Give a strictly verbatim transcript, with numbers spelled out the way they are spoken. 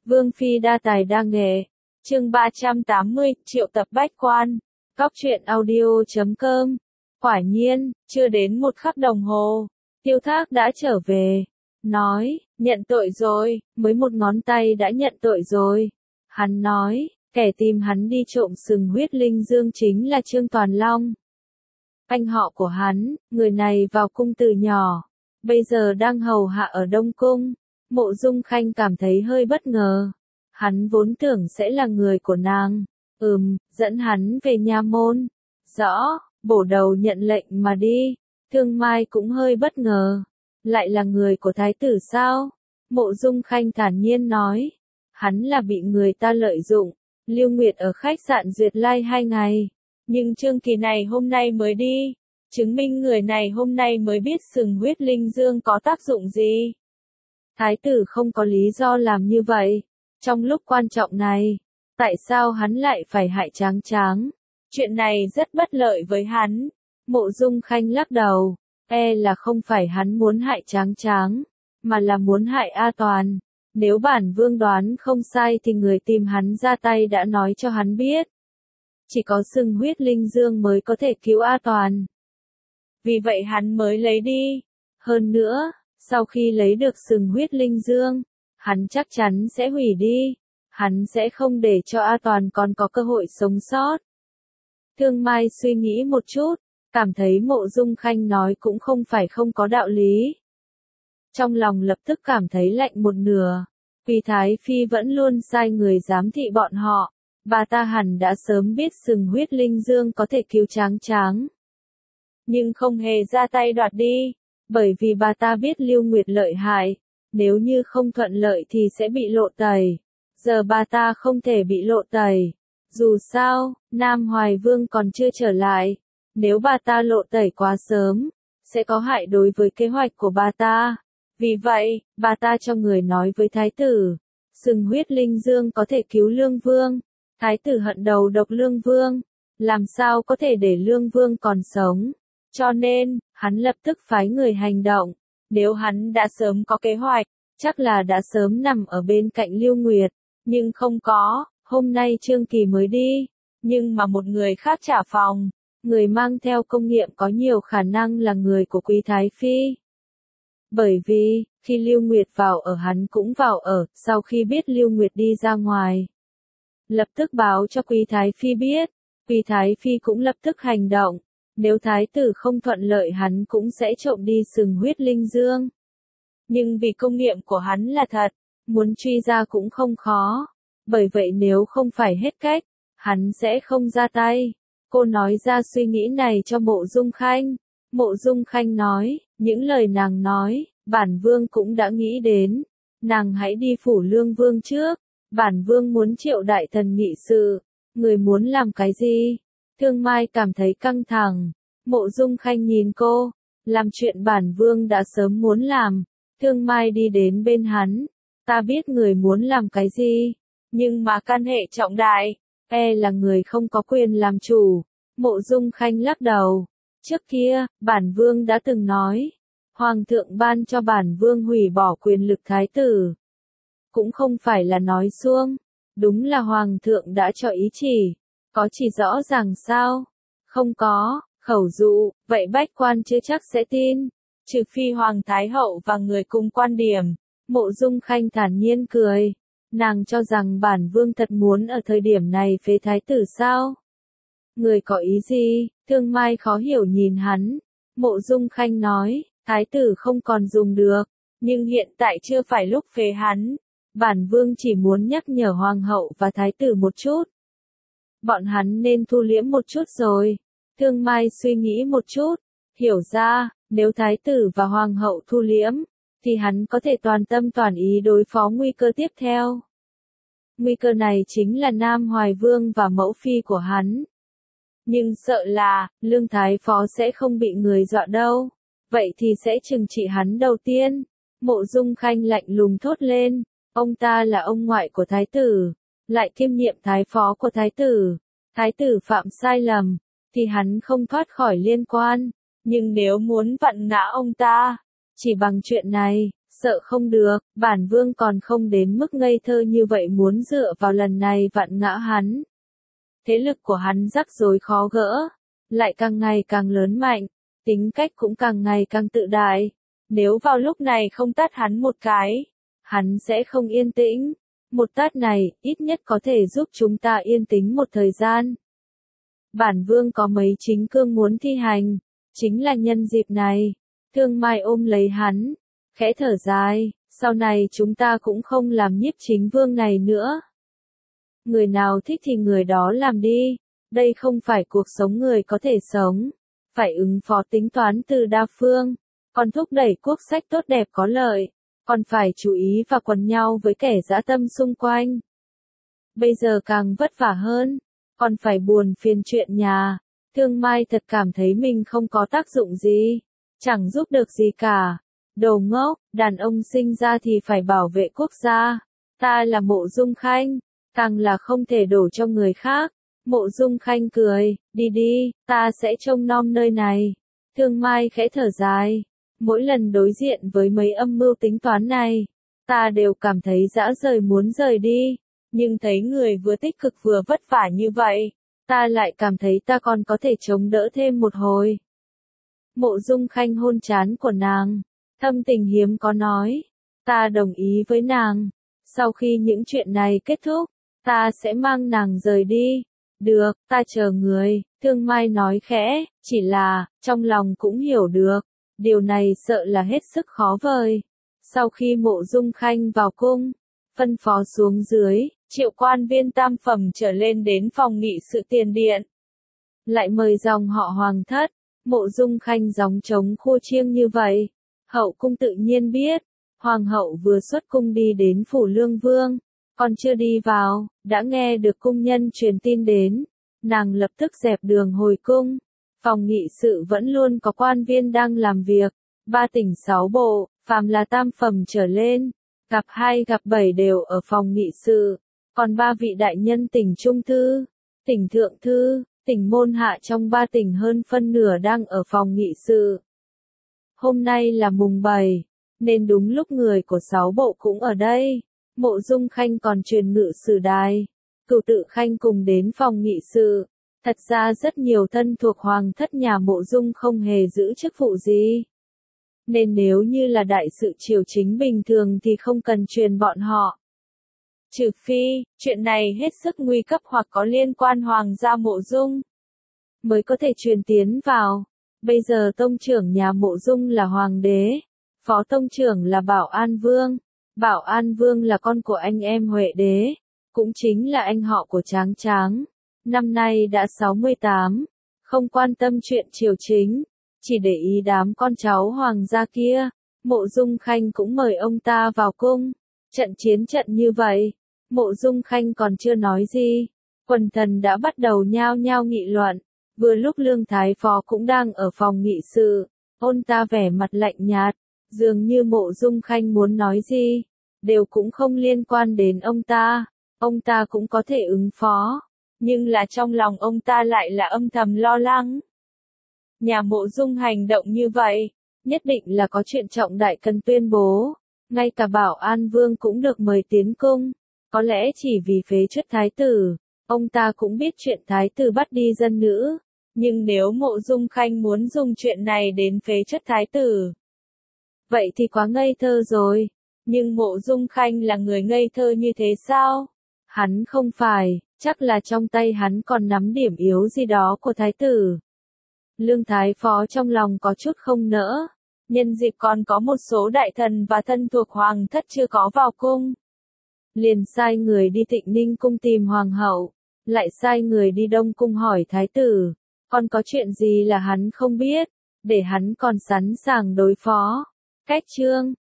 Vương phi đa tài đa nghệ. Chương ba trăm tám mươi, triệu tập bách quan. Cóc truyện audio chấm com. Quả nhiên, chưa đến một khắc đồng hồ, Tiêu Thác đã trở về. Nói, nhận tội rồi, mới một ngón tay đã nhận tội rồi. Hắn nói, kẻ tìm hắn đi trộm sừng huyết linh dương chính là Trương Toàn Long. Anh họ của hắn, người này vào cung từ nhỏ, bây giờ đang hầu hạ ở Đông Cung. Mộ Dung Khanh cảm thấy hơi bất ngờ. Hắn vốn tưởng sẽ là người của nàng. Ừm, dẫn hắn về nha môn. Rõ, bổ đầu nhận lệnh mà đi. Thương Mai cũng hơi bất ngờ. Lại là người của thái tử sao? Mộ Dung Khanh thản nhiên nói. Hắn là bị người ta lợi dụng. Lưu Nguyệt ở khách sạn Duyệt Lai hai ngày. Nhưng Trương Kỳ này hôm nay mới đi. Chứng minh người này hôm nay mới biết sừng huyết linh dương có tác dụng gì. Thái tử không có lý do làm như vậy. Trong lúc quan trọng này, tại sao hắn lại phải hại Tráng Tráng? Chuyện này rất bất lợi với hắn. Mộ Dung Khanh lắc đầu, e là không phải hắn muốn hại Tráng Tráng, mà là muốn hại A Toàn. Nếu bản vương đoán không sai thì người tìm hắn ra tay đã nói cho hắn biết. Chỉ có sừng huyết linh dương mới có thể cứu A Toàn. Vì vậy hắn mới lấy đi. Hơn nữa, sau khi lấy được sừng huyết linh dương, hắn chắc chắn sẽ hủy đi. Hắn sẽ không để cho A Toàn còn có cơ hội sống sót. Thương Mai suy nghĩ một chút, cảm thấy Mộ Dung Khanh nói cũng không phải không có đạo lý. Trong lòng lập tức cảm thấy lạnh một nửa. Vì Thái Phi vẫn luôn sai người giám thị bọn họ. Bà ta hẳn đã sớm biết sừng huyết linh dương có thể cứu Tráng Tráng. Nhưng không hề ra tay đoạt đi. Bởi vì bà ta biết Lưu Nguyệt lợi hại. Nếu như không thuận lợi thì sẽ bị lộ tẩy. Giờ bà ta không thể bị lộ tẩy. Dù sao, Nam Hoài Vương còn chưa trở lại. Nếu bà ta lộ tẩy quá sớm, sẽ có hại đối với kế hoạch của bà ta. Vì vậy, bà ta cho người nói với thái tử. Sừng huyết linh dương có thể cứu Lương Vương. Thái tử hận đầu độc Lương Vương. Làm sao có thể để Lương Vương còn sống. Cho nên, hắn lập tức phái người hành động. Nếu hắn đã sớm có kế hoạch, chắc là đã sớm nằm ở bên cạnh Lưu Nguyệt. Nhưng không có, hôm nay Trương Kỳ mới đi. Nhưng mà một người khác trả phòng. Người mang theo công nghiệm có nhiều khả năng là người của Quý Thái Phi. Bởi vì, khi Lưu Nguyệt vào ở hắn cũng vào ở, sau khi biết Lưu Nguyệt đi ra ngoài. Lập tức báo cho Quý Thái Phi biết. Quý Thái Phi cũng lập tức hành động. Nếu thái tử không thuận lợi hắn cũng sẽ trộm đi sừng huyết linh dương. Nhưng vì công nghiệm của hắn là thật, muốn truy ra cũng không khó. Bởi vậy nếu không phải hết cách, hắn sẽ không ra tay. Cô nói ra suy nghĩ này cho Mộ Dung Khanh. Mộ Dung Khanh nói, những lời nàng nói, bản vương cũng đã nghĩ đến. Nàng hãy đi phủ Lương Vương trước. Bản vương muốn triệu đại thần nghị sự. Người muốn làm cái gì? Thương Mai cảm thấy căng thẳng. Mộ Dung Khanh nhìn cô. Làm chuyện bản vương đã sớm muốn làm. Thương Mai đi đến bên hắn. Ta biết người muốn làm cái gì. Nhưng mà căn hệ trọng đại. E là người không có quyền làm chủ. Mộ Dung Khanh lắc đầu. Trước kia, bản vương đã từng nói. Hoàng thượng ban cho bản vương hủy bỏ quyền lực thái tử. Cũng không phải là nói suông. Đúng là hoàng thượng đã cho ý chỉ. Có chỉ rõ ràng sao? Không có, khẩu dụ, vậy bách quan chưa chắc sẽ tin. Trừ phi Hoàng Thái Hậu và người cùng quan điểm. Mộ Dung Khanh thản nhiên cười. Nàng cho rằng bản vương thật muốn ở thời điểm này phế thái tử sao? Người có ý gì? Thương Mai khó hiểu nhìn hắn. Mộ Dung Khanh nói, thái tử không còn dùng được. Nhưng hiện tại chưa phải lúc phế hắn. Bản vương chỉ muốn nhắc nhở hoàng hậu và thái tử một chút. Bọn hắn nên thu liễm một chút rồi. Thương Mai suy nghĩ một chút. Hiểu ra, nếu thái tử và hoàng hậu thu liễm, thì hắn có thể toàn tâm toàn ý đối phó nguy cơ tiếp theo. Nguy cơ này chính là Nam Hoài Vương và mẫu phi của hắn. Nhưng sợ là, Lương Thái Phó sẽ không bị người dọa đâu. Vậy thì sẽ trừng trị hắn đầu tiên. Mộ Dung Khanh lạnh lùng thốt lên. Ông ta là ông ngoại của thái tử. Lại kiêm nhiệm thái phó của thái tử. Thái tử phạm sai lầm, thì hắn không thoát khỏi liên quan. Nhưng nếu muốn vặn ngã ông ta, chỉ bằng chuyện này, Sợ không được, bản vương còn không đến mức ngây thơ như vậy muốn dựa vào lần này vặn ngã hắn. Thế lực của hắn rắc rối khó gỡ, lại càng ngày càng lớn mạnh, tính cách cũng càng ngày càng tự đại. Nếu vào lúc này không tát hắn một cái, hắn sẽ không yên tĩnh. Một tát này, ít nhất có thể giúp chúng ta yên tĩnh một thời gian. Bản vương có mấy chính cương muốn thi hành, chính là nhân dịp này. Thương Mai ôm lấy hắn, khẽ thở dài, sau này chúng ta cũng không làm nhiếp chính vương này nữa. Người nào thích thì người đó làm đi, đây không phải cuộc sống người có thể sống, phải ứng phó tính toán từ đa phương, còn thúc đẩy quốc sách tốt đẹp có lợi, còn phải chú ý và quần nhau với kẻ dã tâm xung quanh. Bây giờ càng vất vả hơn, còn phải buồn phiền chuyện nhà, Thương Mai thật cảm thấy mình không có tác dụng gì, chẳng giúp được gì cả. Đồ ngốc, đàn ông sinh ra thì phải bảo vệ quốc gia, ta là Mộ Dung Khanh, càng là không thể đổ cho người khác. Mộ Dung Khanh cười, đi đi, ta sẽ trông nom nơi này. Thương Mai khẽ thở dài, mỗi lần đối diện với mấy âm mưu tính toán này, ta đều cảm thấy dã rời muốn rời đi, nhưng thấy người vừa tích cực vừa vất vả như vậy, ta lại cảm thấy ta còn có thể chống đỡ thêm một hồi. Mộ Dung Khanh hôn trán của nàng, thâm tình hiếm có nói, ta đồng ý với nàng, sau khi những chuyện này kết thúc, ta sẽ mang nàng rời đi. Được, ta chờ người, Thương Mai nói khẽ, chỉ là, trong lòng cũng hiểu được, điều này sợ là hết sức khó vời. Sau khi Mộ Dung Khanh vào cung, phân phó xuống dưới, triệu quan viên tam phẩm trở lên đến phòng nghị sự tiền điện. Lại mời dòng họ Hoàng thất, Mộ Dung Khanh gióng trống khua chiêng như vậy. Hậu cung tự nhiên biết, Hoàng hậu vừa xuất cung đi đến phủ Lương Vương, còn chưa đi vào, đã nghe được cung nhân truyền tin đến, nàng lập tức dẹp đường hồi cung. Phòng nghị sự vẫn luôn có quan viên đang làm việc, ba tỉnh sáu bộ, phàm là tam phẩm trở lên, gặp hai gặp bảy đều ở phòng nghị sự, còn ba vị đại nhân tỉnh Trung Thư, tỉnh Thượng Thư, tỉnh Môn Hạ trong ba tỉnh hơn phân nửa đang ở phòng nghị sự. Hôm nay là mùng bảy, nên đúng lúc người của sáu bộ cũng ở đây. Mộ Dung Khanh còn truyền ngự sử đài, Cửu Tự Khanh cùng đến phòng nghị sự. Thật ra rất nhiều thân thuộc hoàng thất nhà Mộ Dung không hề giữ chức vụ gì. Nên nếu như là đại sự triều chính bình thường thì không cần truyền bọn họ. Trừ phi, chuyện này hết sức nguy cấp hoặc có liên quan hoàng gia Mộ Dung, mới có thể truyền tiến vào. Bây giờ tông trưởng nhà Mộ Dung là hoàng đế, phó tông trưởng là Bảo An Vương. Bảo An Vương là con của anh em Huệ đế, cũng chính là anh họ của Tráng Tráng. Năm nay đã sáu mươi tám, không quan tâm chuyện triều chính, chỉ để ý đám con cháu hoàng gia kia. Mộ Dung Khanh cũng mời ông ta vào cung. Trận chiến trận như vậy, Mộ Dung Khanh còn chưa nói gì, quần thần đã bắt đầu nhao nhao nghị luận. Vừa lúc Lương Thái Phó cũng đang ở phòng nghị sự, ông ta vẻ mặt lạnh nhạt, dường như Mộ Dung Khanh muốn nói gì, đều cũng không liên quan đến ông ta, ông ta cũng có thể ứng phó, nhưng là trong lòng ông ta lại là âm thầm lo lắng. Nhà Mộ Dung hành động như vậy, nhất định là có chuyện trọng đại cần tuyên bố, ngay cả Bảo An Vương cũng được mời tiến cung, có lẽ chỉ vì phế truất thái tử, ông ta cũng biết chuyện thái tử bắt đi dân nữ, nhưng nếu Mộ Dung Khanh muốn dùng chuyện này đến phế truất thái tử, vậy thì quá ngây thơ rồi. Nhưng Mộ Dung Khanh là người ngây thơ như thế sao? Hắn không phải, chắc là trong tay hắn còn nắm điểm yếu gì đó của thái tử. Lương Thái Phó trong lòng có chút không nỡ, nhân dịp còn có một số đại thần và thân thuộc hoàng thất chưa có vào cung. Liền sai người đi Tịnh Ninh cung tìm hoàng hậu, lại sai người đi Đông cung hỏi thái tử, còn có chuyện gì là hắn không biết, để hắn còn sẵn sàng đối phó. Cách chương